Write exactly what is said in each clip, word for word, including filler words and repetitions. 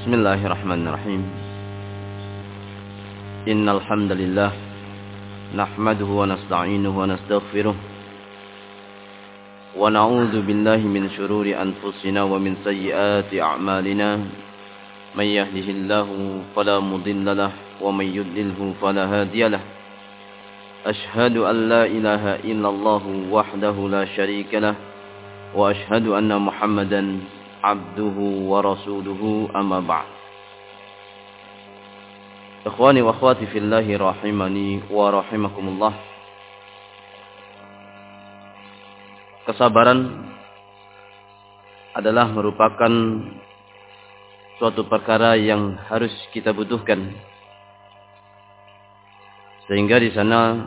Bismillahirrahmanirrahim. Innal hamdalillah nahmaduhu wa nasta'inuhu wa nastaghfiruh wa na'udzu billahi min shururi anfusina wa min sayyiati a'malina. May yahdihillahu fala mudilla lahu wa may yudlilhu fala hadiya lahu. Ashhadu an la ilaha illallah wahdahu la syarika lahu wa ashhadu anna Muhammadan abduhu wa rasuluhu, amma ba'd. Ikhwani wa akhwati fillahi rahimani wa rahimakumullah. Kesabaran adalah merupakan suatu perkara yang harus kita butuhkan. Sehingga di sana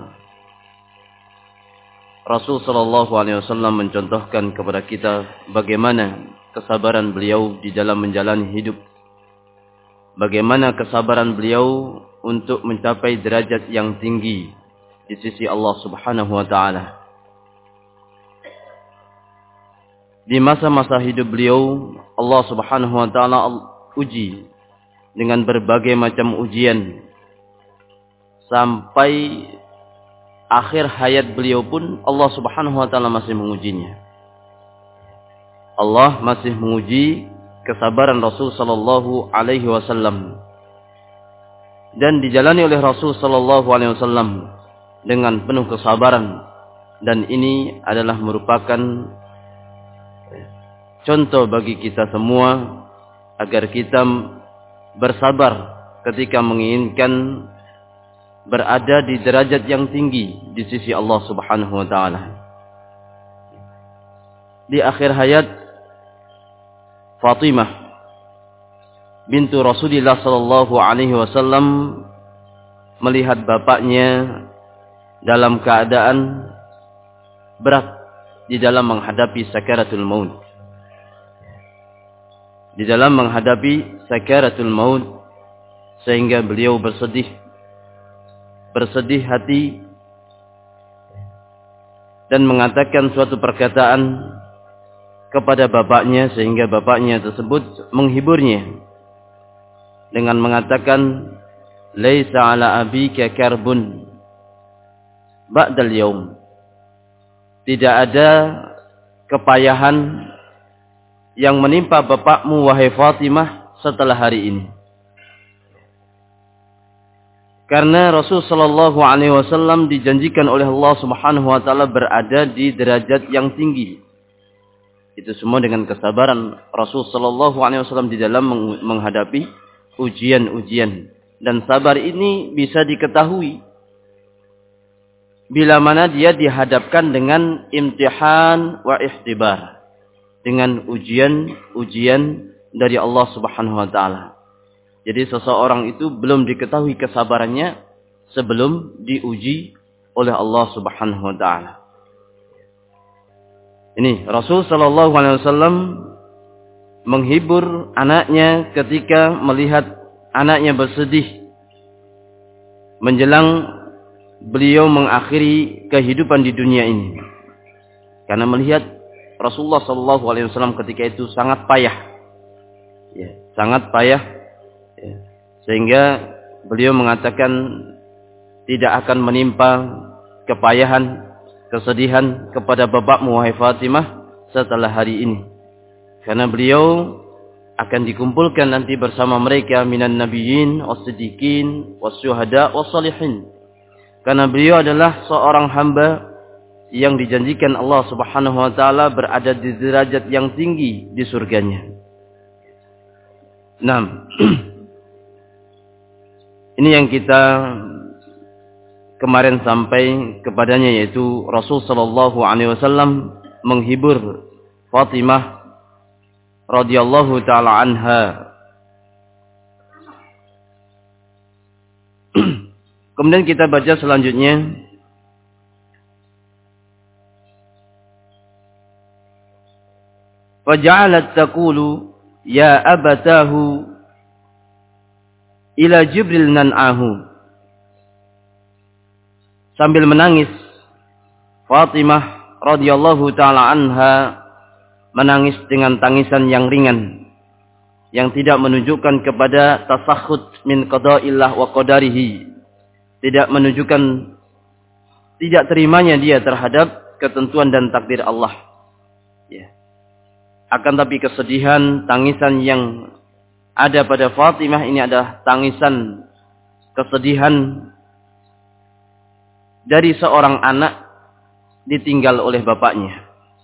Rasul sallallahu alaihi wasallam mencontohkan kepada kita bagaimana kesabaran beliau di dalam menjalani hidup. Bagaimana kesabaran beliau untuk mencapai derajat yang tinggi di sisi Allah Subhanahu wa taala. Di masa-masa hidup beliau, Allah Subhanahu wa taala uji dengan berbagai macam ujian. Sampai akhir hayat beliau pun Allah Subhanahu wa taala masih mengujinya. Allah masih menguji kesabaran Rasul sallallahu alaihi wasallam, dan dijalani oleh Rasul sallallahu alaihi wasallam dengan penuh kesabaran, dan ini adalah merupakan contoh bagi kita semua agar kita bersabar ketika menginginkan berada di derajat yang tinggi di sisi Allah Subhanahu wa taala. Di akhir hayat Fatimah bintu Rasulullah sallallahu alaihi wasallam melihat bapaknya dalam keadaan berat di dalam menghadapi sakaratul maut. Di dalam menghadapi sakaratul maut, sehingga beliau bersedih bersedih hati dan mengatakan suatu perkataan kepada bapaknya, sehingga bapaknya tersebut menghiburnya dengan mengatakan, laisa ala abika karbun ba'dal yaum. Tidak ada kepayahan yang menimpa bapakmu wahai Fatimah setelah hari ini. Karena Rasul sallallahu alaihi wasallam dijanjikan oleh Allah Subhanahu wa taala berada di derajat yang tinggi. Itu semua dengan kesabaran Rasul sallallahu alaihi wasallam di dalam menghadapi ujian-ujian. Dan sabar ini bisa diketahui bila mana dia dihadapkan dengan imtihan wa ikhtibar, dengan ujian-ujian dari Allah Subhanahu wa taala. Jadi seseorang itu belum diketahui kesabarannya sebelum diuji oleh Allah Subhanahu wa taala. Ini Rasul sallallahu alaihi wasallam menghibur anaknya ketika melihat anaknya bersedih menjelang beliau mengakhiri kehidupan di dunia ini. Karena melihat Rasulullah sallallahu alaihi wasallam ketika itu sangat payah. Ya, sangat payah. Ya. Sehingga beliau mengatakan tidak akan menimpa kepayahan, kesedihan kepada bapakmu wahai Fatimah setelah hari ini, karena beliau akan dikumpulkan nanti bersama mereka minan nabiyyin was-siddiqin was-syuhada was-shalihin. Karena beliau adalah seorang hamba yang dijanjikan Allah Subhanahu wa taala berada di derajat yang tinggi di surganya. Nah, ini yang kita kemarin sampai kepadanya, yaitu Rasul sallallahu alaihi wasallam menghibur Fatimah radhiyallahu taala anha. Kemudian kita baca selanjutnya. Faja'alat taqulu ya abatahu ila Jibril nan'ahu. Sambil menangis, Fatimah radhiyallahu taala anha menangis dengan tangisan yang ringan, yang tidak menunjukkan kepada tasakhut min qada'illah wa qadarihi, tidak menunjukkan tidak terimanya dia terhadap ketentuan dan takdir Allah. Ya. Akan tapi kesedihan, tangisan yang ada pada Fatimah ini adalah tangisan kesedihan dari seorang anak ditinggal oleh bapaknya.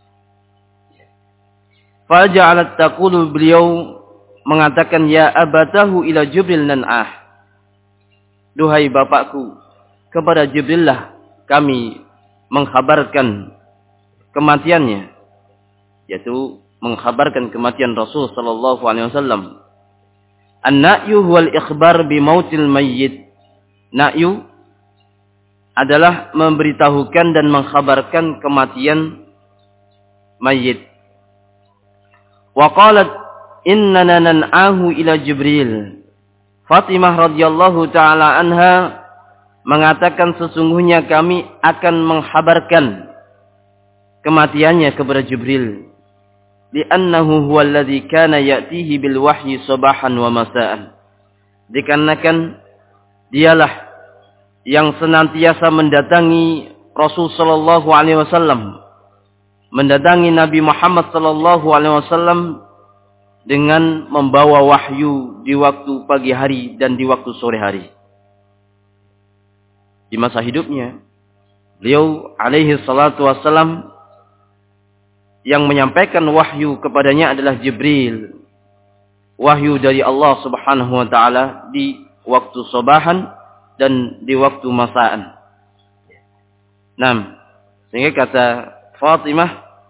Faja'alat taqulu, beliau mengatakan, ya abatahu ila Jibril nan'ah. Duhai bapakku, kepada Jibril lah kami mengkhabarkan kematiannya, yaitu mengkhabarkan kematian Rasul sallallahu alaihi wasallam. An-na'yu huwal ikhbar bi mautil mayyit. Na'yu adalah memberitahukan dan mengkhabarkan kematian mayit. Wa qalat innana nan'ahu ila Jibril. Fatimah radhiyallahu taala anha mengatakan, sesungguhnya kami akan mengkhabarkan kematiannya kepada Jibril. Li'annahu huwa alladhi kana ya'tihi bil wahyi sabahan wa masa'an. Dikarenakan dialah yang senantiasa mendatangi Rasul sallallahu alaihi wasallam, mendatangi Nabi Muhammad sallallahu alaihi wasallam dengan membawa wahyu di waktu pagi hari dan di waktu sore hari. Di masa hidupnya, beliau alaihi salatu wasallam yang menyampaikan wahyu kepadanya adalah Jibril. Wahyu dari Allah Subhanahu wa taala di waktu sabahan dan di waktu masaan. Nah, sehingga kata Fatimah,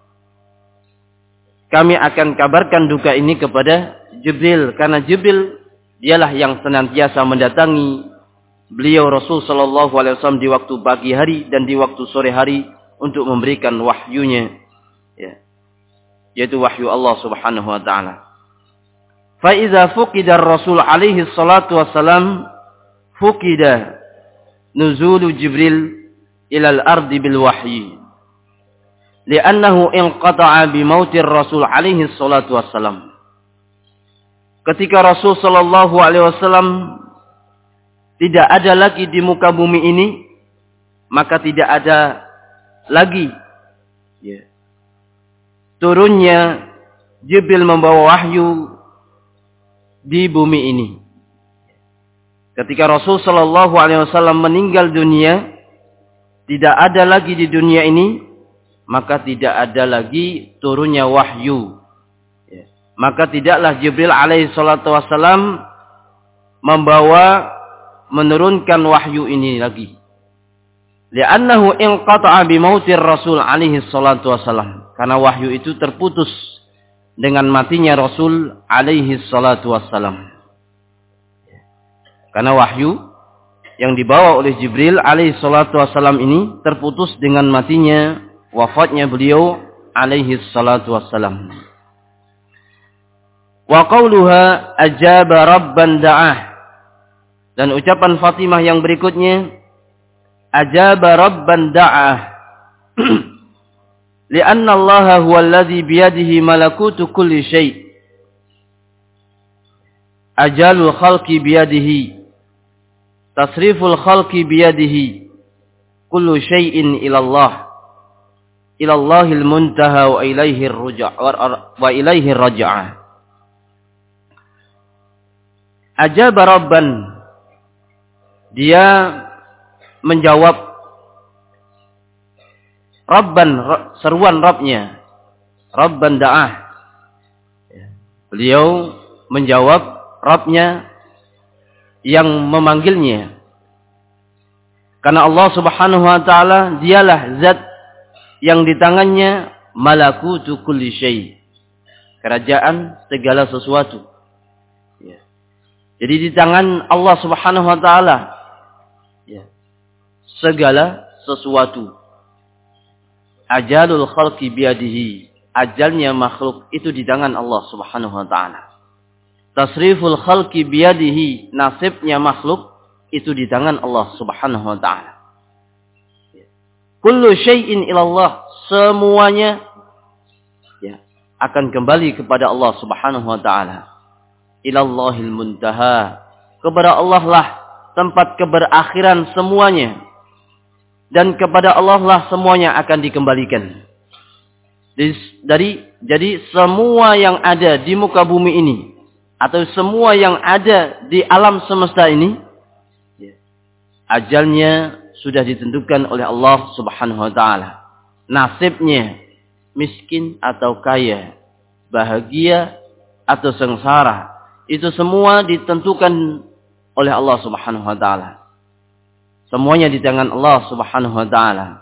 kami akan kabarkan duka ini kepada Jibril, karena Jibril dialah yang senantiasa mendatangi beliau Rasul sallallahu alaihi wasallam di waktu pagi hari dan di waktu sore hari untuk memberikan wahyunya, ya, yaitu wahyu Allah Subhanahu wa taala. Fa idza fuqida ar-rasul alaihi salatu wassalam fuqida nuzulu Jibril ila al-ardi bil wahyi, li'annahu inqata'a bi mautir rasul alaihi salatu wassalam. Ketika Rasul sallallahu alaihi wasallam tidak ada lagi di muka bumi ini, maka tidak ada lagi, ya, turunnya Jibril membawa wahyu di bumi ini. Ketika Rasul sallallahu alaihi wasallam meninggal dunia, tidak ada lagi di dunia ini, maka tidak ada lagi turunnya wahyu. Ya. Maka tidaklah Jibril alaihi salatu wasallam membawa, menurunkan wahyu ini lagi. Li'annahu inqata'a bi mautir Rasul alaihi salatu wasallam. Karena wahyu itu terputus dengan matinya Rasul alaihi salatu wasallam. Karena wahyu yang dibawa oleh Jibril alaihi salatu wasallam ini terputus dengan matinya, wafatnya beliau alaihi salatu wasallam. Wa qauluha ajaba rabban da'ah. Dan ucapan Fatimah yang berikutnya, ajaba rabban da'ah. Lianna Allah huwa alladhi biyadihi malakutu kulli syai'. Ajalul khalqi biyadihi. Tasriful khalqi biyadihi. Kullu syai'in ilallah. Ilallahil muntaha wa ilaihi ar-ruja' wa ilaihi ar-raj'ah. Ajaba rabban. Dia menjawab Rabban, seruan Rabbnya. Rabban da'ah. Beliau menjawab Rabbnya yang memanggilnya. Karena Allah Subhanahu wa taala dialah zat yang di tangannya malakutu kulli syai'. Kerajaan segala sesuatu. Ya. Jadi di tangan Allah Subhanahu wa taala, ya, segala sesuatu. Ajalul khalqi biyadihi. Ajalnya makhluk itu di tangan Allah Subhanahu wa taala. Tasriful khalqi biyadihi. Nasibnya makhluk itu di tangan Allah Subhanahu wa taala. Kullu syai'in ilallah. Semuanya, ya, akan kembali kepada Allah Subhanahu wa taala. ilallahil muntaha. Kepada Allah lah tempat keberakhiran semuanya. Dan kepada Allah lah semuanya akan dikembalikan. Dari, jadi semua yang ada di muka bumi ini, atau semua yang ada di alam semesta ini, ajalnya sudah ditentukan oleh Allah Subhanahu wa taala. Nasibnya miskin atau kaya, bahagia atau sengsara, itu semua ditentukan oleh Allah Subhanahu wa taala. Semuanya di tangan Allah Subhanahu wa taala.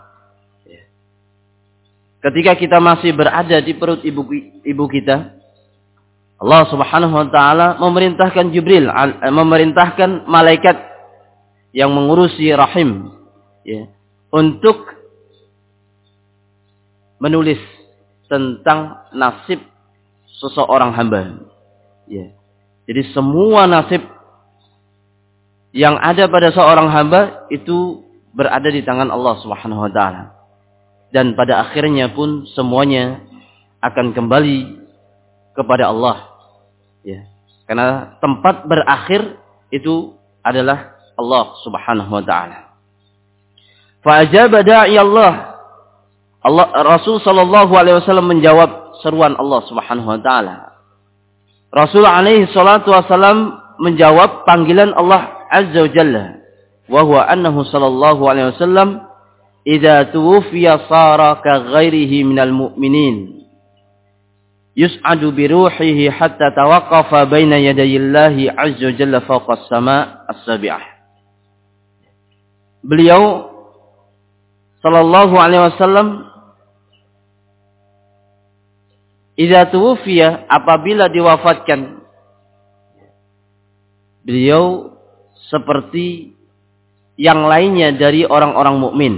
Ketika kita masih berada di perut ibu ibu kita, Allah Subhanahu wa taala memerintahkan Jibril, memerintahkan malaikat yang mengurusi rahim, ya, untuk menulis tentang nasib seseorang hamba. Ya. Jadi semua nasib yang ada pada seorang hamba itu berada di tangan Allah Subhanahu wa taala. Dan pada akhirnya pun semuanya akan kembali kepada Allah. Ya. Karena tempat berakhir itu adalah Allah Subhanahu wa taala. Fa ajaba da'i Allah. Allah Rasul sallallahu alaihi wasallam menjawab seruan Allah Subhanahu wa taala. Rasul alaihi salatu wasallam menjawab panggilan Allah Azza wa Jalla, wa huwa annahu sallallahu alaihi wasallam idza tuwfiya sara ka ghairihi minal mu'minin yus'adu bi ruhihi hatta tawaqqafa baina yadayillahi azza wa jalla fawqa as-sama' as-sabi'ah. Beliau sallallahu alaihi wasallam idza tuwfiya, apabila diwafatkan, beliau seperti yang lainnya dari orang-orang mukmin.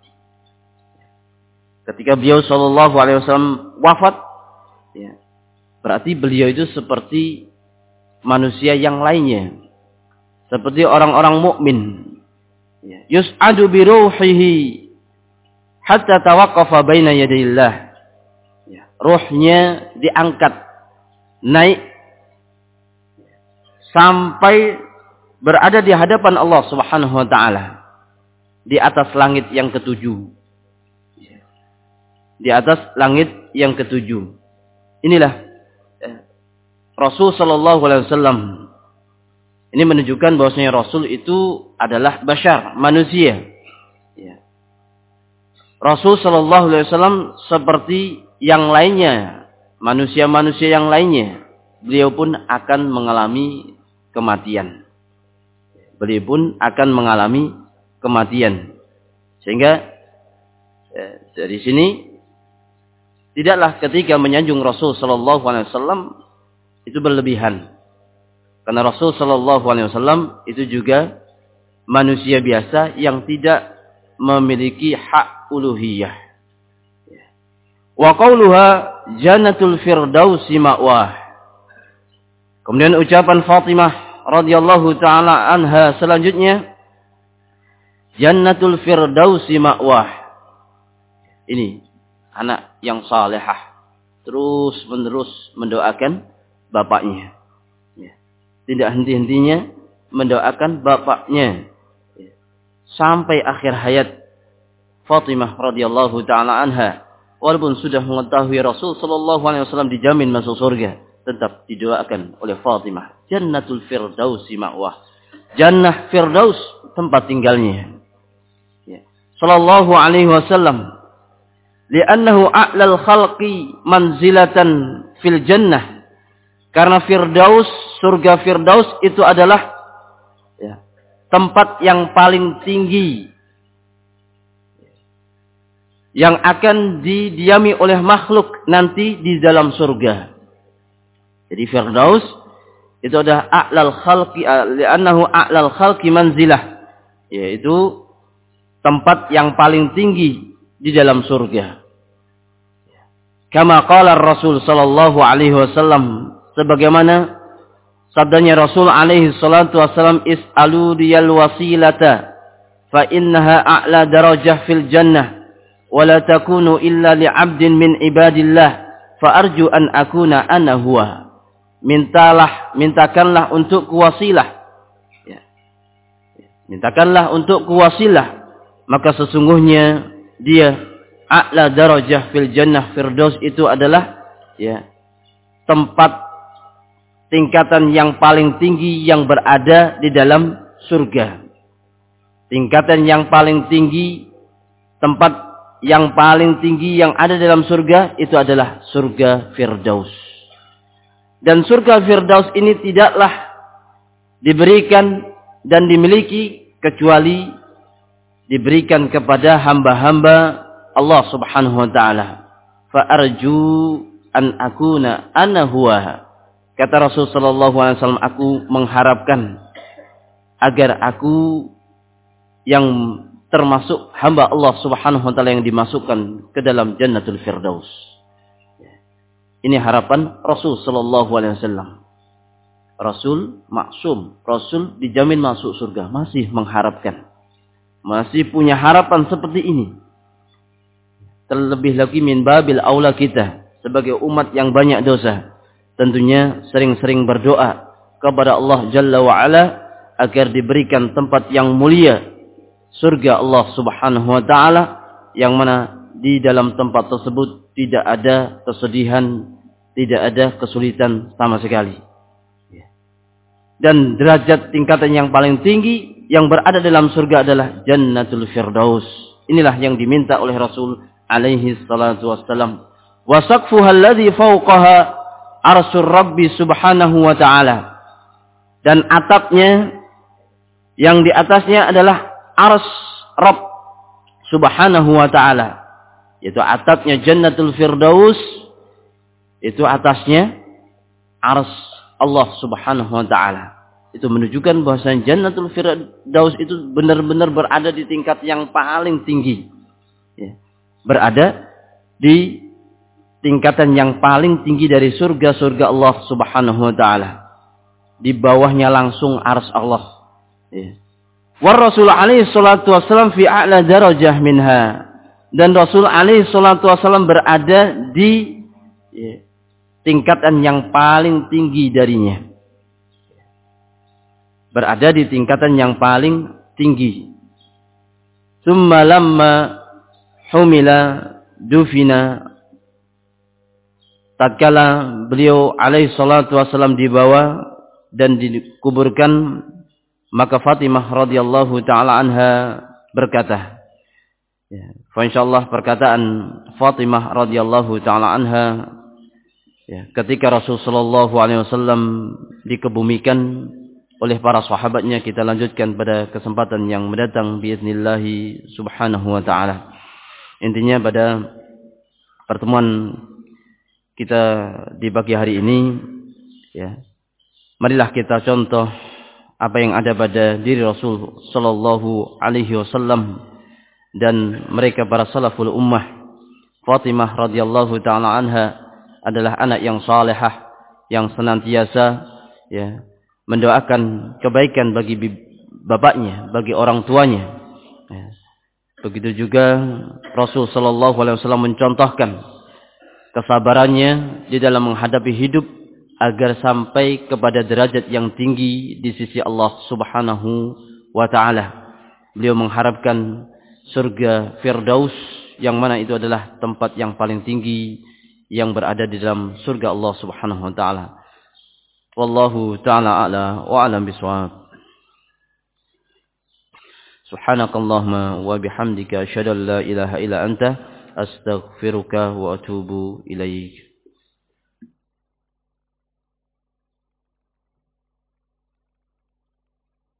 Ketika beliau sallallahu alaihi wasallam wafat, ya, berarti beliau itu seperti manusia yang lainnya, seperti orang-orang mukmin. Ya. Yus'adu bi ruhihi hatta tawaqqafa baina yadayillah. Ya. Ruhnya diangkat, naik sampai berada di hadapan Allah Subhanahu wa taala di atas langit yang ketujuh. Di atas langit yang ketujuh. Inilah eh, Rasul sallallahu alaihi wasallam. Ini menunjukkan bahwasanya Rasul itu adalah bashar, manusia. Ya. Rasul sallallahu alaihi wasallam seperti yang lainnya, manusia-manusia yang lainnya, beliau pun akan mengalami kematian. Beliau pun akan mengalami kematian. Sehingga eh, dari sini tidaklah ketika menyanjung Rasul sallallahu alaihi wasallam itu berlebihan. Karena Rasul sallallahu alaihi wasallam itu juga manusia biasa yang tidak memiliki hak uluhiyah. Wa qauluha jannatul firdausi ma'wah. Kemudian ucapan Fatimah radhiyallahu taala anha selanjutnya, jannatul firdausi ma'wah. Ini anak yang salehah, terus menerus mendoakan bapaknya, ya. Tidak henti-hentinya mendoakan bapaknya, ya. Sampai akhir hayat Fatimah radhiyallahu taala anha, walaupun sudah mengetahui Rasul sallallahu alaihi wasallam dijamin masuk surga, tetap didoakan oleh Fatimah, jannatul firdausi ma'wah. Jannah firdaus tempat tinggalnya. Ya. Sallallahu alaihi wasallam, li'annahu a'lal khalqi manzilatan fil jannah. Karena firdaus, surga firdaus itu adalah, ya, tempat yang paling tinggi yang akan didiami oleh makhluk nanti di dalam surga. Jadi firdaus itu adalah a'lal khalqi, li'annahu a'lal khalqi manzilah, yaitu tempat yang paling tinggi di dalam surga. Kama qala Rasul sallallahu alaihi wasallam, sebagaimana sabdanya Rasul alaihi salatu wasallam, is'alu diyal wasilata fa innaha a'la darajah fil jannah wa la takunu illa li'abdin min ibadillah fa arju an akuna ana huwa. mintalah, mintakanlah untuk kuwasilah. Ya. Mintakanlah untuk kuwasilah. Maka sesungguhnya dia a'la darajah fil jannah firdaus itu adalah ya tempat tingkatan yang paling tinggi yang berada di dalam surga. Tingkatan yang paling tinggi, tempat yang paling tinggi yang ada dalam surga itu adalah surga firdaus. Dan surga firdaus ini tidaklah diberikan dan dimiliki kecuali diberikan kepada hamba-hamba Allah Subhanahu wa taala. Fa arju an akuna ana huwa. Kata Rasul sallallahu alaihi wasallam, aku mengharapkan agar aku yang termasuk hamba Allah Subhanahu wa taala yang dimasukkan ke dalam Jannatul Firdaus. Ini harapan Rasul sallallahu alaihi wasallam. Rasul maksum, Rasul dijamin masuk surga, masih mengharapkan. Masih punya harapan seperti ini. Terlebih lagi min babil aula kita sebagai umat yang banyak dosa. Tentunya sering-sering berdoa kepada Allah Jalla wa'ala agar diberikan tempat yang mulia, surga Allah Subhanahu wa ta'ala, yang mana di dalam tempat tersebut tidak ada kesedihan, tidak ada kesulitan sama sekali. Dan derajat tingkatan yang paling tinggi yang berada dalam surga adalah Jannatul Firdaus. Inilah yang diminta oleh Rasul alaihi salatu wassalam. Wa saqfuha alladhi fawqaha arsyur Rabbi Subhanahu wa ta'ala. Dan atapnya yang di atasnya adalah arsy Rabb Subhanahu wa ta'ala. Yaitu atapnya Jannatul Firdaus, itu atasnya arsy Allah Subhanahu wa ta'ala. Itu menunjukkan bahwasanya Jannatul Firdaus itu benar-benar berada di tingkat yang paling tinggi. Ya. Berada di tingkatan yang paling tinggi dari surga-surga Allah Subhanahu wa ta'ala. Di bawahnya langsung arsy Allah. Ya. Wa Rasul alaihi salatu wassalam fi a'la darajah minha. Dan Rasul alaihi salatu wassalam berada di ya, tingkatan yang paling tinggi darinya. Berada di tingkatan yang paling tinggi. Tsumma lamma humila dufina, tatkala beliau alaihi salatu wasallam dibawa dan dikuburkan, maka Fatimah radhiyallahu taala anha berkata, ya, fa insyaallah perkataan Fatimah radhiyallahu taala anha, ya, ketika Rasul sallallahu alaihi wasallam dikebumikan oleh para sahabatnya, kita lanjutkan pada kesempatan yang mendatang biiznillah subhanahu wa ta'ala. Intinya pada pertemuan kita di pagi hari ini, ya, marilah kita contoh apa yang ada pada diri Rasul sallallahu alaihi wasallam dan mereka para salaful ummah. Fatimah radhiyallahu ta'ala anha adalah anak yang salihah, yang senantiasa ya mendoakan kebaikan bagi bapaknya, bagi orang tuanya. Ya. Begitu juga Rasul sallallahu alaihi wasallam mencontohkan kesabarannya di dalam menghadapi hidup agar sampai kepada derajat yang tinggi di sisi Allah Subhanahu wa taala. Beliau mengharapkan surga Firdaus, yang mana itu adalah tempat yang paling tinggi yang berada di dalam surga Allah Subhanahu wa taala. Wallahu ta'ala a'la wa a'lam bishawab. Subhanakallahumma wa bihamdika asyhadu an la ilaha illa anta astaghfiruka wa atubu ilaik.